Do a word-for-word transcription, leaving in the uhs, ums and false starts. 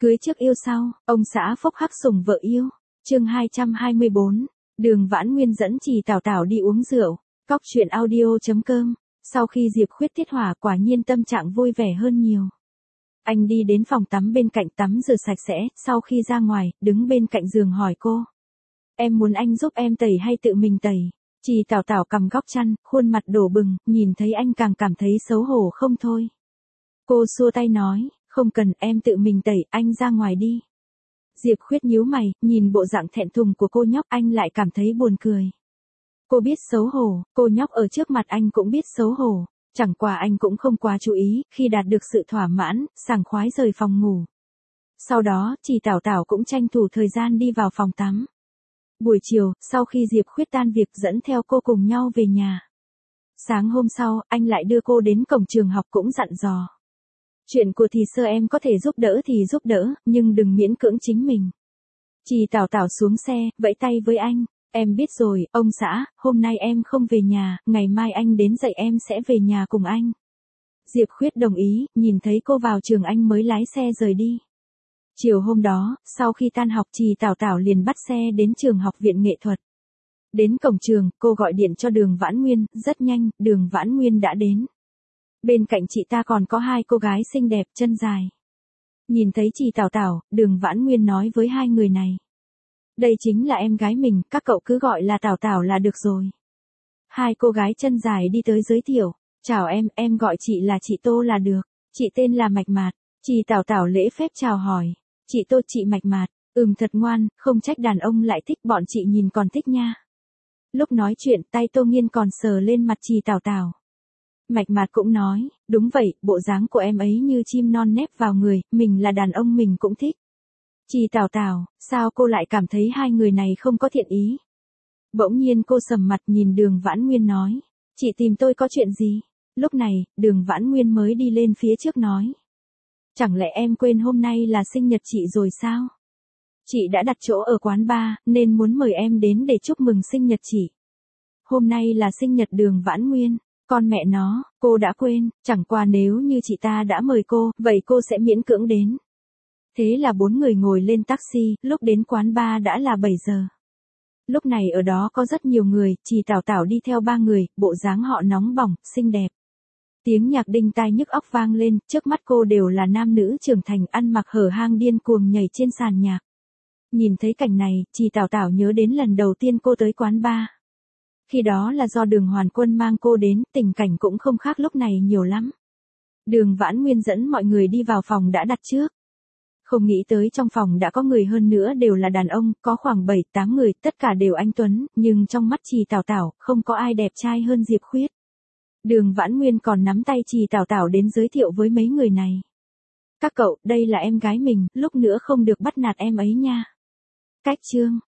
Cưới trước yêu sau, ông xã phốc hắc sủng vợ yêu. Chương hai trăm hai mươi bốn, Đường Vãn Nguyên dẫn Trì Tảo Tảo đi uống rượu. Cóc truyện audio chấm com. Sau khi Diệp Khuyết tiết hỏa, quả nhiên tâm trạng vui vẻ hơn nhiều. Anh đi đến phòng tắm bên cạnh tắm rửa sạch sẽ, sau khi ra ngoài, đứng bên cạnh giường hỏi cô. Em muốn anh giúp em tẩy hay tự mình tẩy? Trì Tảo Tảo cầm góc chăn, khuôn mặt đỏ bừng, nhìn thấy anh càng cảm thấy xấu hổ không thôi. Cô xua tay nói, không cần, em tự mình tẩy, anh ra ngoài đi. Diệp Khuyết nhíu mày, nhìn bộ dạng thẹn thùng của cô nhóc, anh lại cảm thấy buồn cười. Cô biết xấu hổ, cô nhóc ở trước mặt anh cũng biết xấu hổ, chẳng qua anh cũng không quá chú ý, khi đạt được sự thỏa mãn, sảng khoái rời phòng ngủ. Sau đó, Trì Tảo Tảo cũng tranh thủ thời gian đi vào phòng tắm. Buổi chiều, sau khi Diệp Khuyết tan việc dẫn theo cô cùng nhau về nhà. Sáng hôm sau, anh lại đưa cô đến cổng trường học cũng dặn dò. Chuyện của thì sơ em có thể giúp đỡ thì giúp đỡ, nhưng đừng miễn cưỡng chính mình. Trì Tảo Tảo xuống xe, vẫy tay với anh. Em biết rồi, ông xã, hôm nay em không về nhà, ngày mai anh đến dậy em sẽ về nhà cùng anh. Diệp Khuyết đồng ý, nhìn thấy cô vào trường anh mới lái xe rời đi. Chiều hôm đó, sau khi tan học Trì Tảo Tảo liền bắt xe đến trường học viện nghệ thuật. Đến cổng trường, cô gọi điện cho Đường Vãn Nguyên, rất nhanh, Đường Vãn Nguyên đã đến. Bên cạnh chị ta còn có hai cô gái xinh đẹp, chân dài. Nhìn thấy Trì Tảo Tảo, Đường Vãn Nguyên nói với hai người này. Đây chính là em gái mình, các cậu cứ gọi là Tảo Tảo là được rồi. Hai cô gái chân dài đi tới giới thiệu. Chào em, em gọi chị là chị Tô là được. Chị tên là Mạch Mạt. Trì Tảo Tảo lễ phép chào hỏi. Chị Tô, chị Mạch Mạt. Ừm, thật ngoan, không trách đàn ông lại thích, bọn chị nhìn còn thích nha. Lúc nói chuyện, tay Tô Nghiên còn sờ lên mặt Trì Tảo Tảo. Mạch Mạt cũng nói, đúng vậy, bộ dáng của em ấy như chim non nép vào người, mình là đàn ông mình cũng thích. Trì Tảo Tảo, sao cô lại cảm thấy hai người này không có thiện ý? Bỗng nhiên cô sầm mặt nhìn Đường Vãn Nguyên nói, chị tìm tôi có chuyện gì? Lúc này, Đường Vãn Nguyên mới đi lên phía trước nói. Chẳng lẽ em quên hôm nay là sinh nhật chị rồi sao? Chị đã đặt chỗ ở quán bar, nên muốn mời em đến để chúc mừng sinh nhật chị. Hôm nay là sinh nhật Đường Vãn Nguyên. Con mẹ nó, cô đã quên, chẳng qua nếu như chị ta đã mời cô, vậy cô sẽ miễn cưỡng đến. Thế là bốn người ngồi lên taxi, lúc đến quán bar đã là bảy giờ. Lúc này ở đó có rất nhiều người, Trì Tảo Tảo đi theo ba người, bộ dáng họ nóng bỏng, xinh đẹp. Tiếng nhạc đinh tai nhức óc vang lên, trước mắt cô đều là nam nữ trưởng thành ăn mặc hở hang điên cuồng nhảy trên sàn nhạc. Nhìn thấy cảnh này, Trì Tảo Tảo nhớ đến lần đầu tiên cô tới quán bar. Khi đó là do Đường Hoàn Quân mang cô đến, tình cảnh cũng không khác lúc này nhiều lắm. Đường Vãn Nguyên dẫn mọi người đi vào phòng đã đặt trước. Không nghĩ tới trong phòng đã có người hơn nữa đều là đàn ông, có khoảng bảy tám người, tất cả đều anh tuấn, nhưng trong mắt Trì Tảo Tảo, không có ai đẹp trai hơn Diệp Khuyết. Đường Vãn Nguyên còn nắm tay Trì Tảo Tảo đến giới thiệu với mấy người này. Các cậu, đây là em gái mình, lúc nữa không được bắt nạt em ấy nha. Cách chương.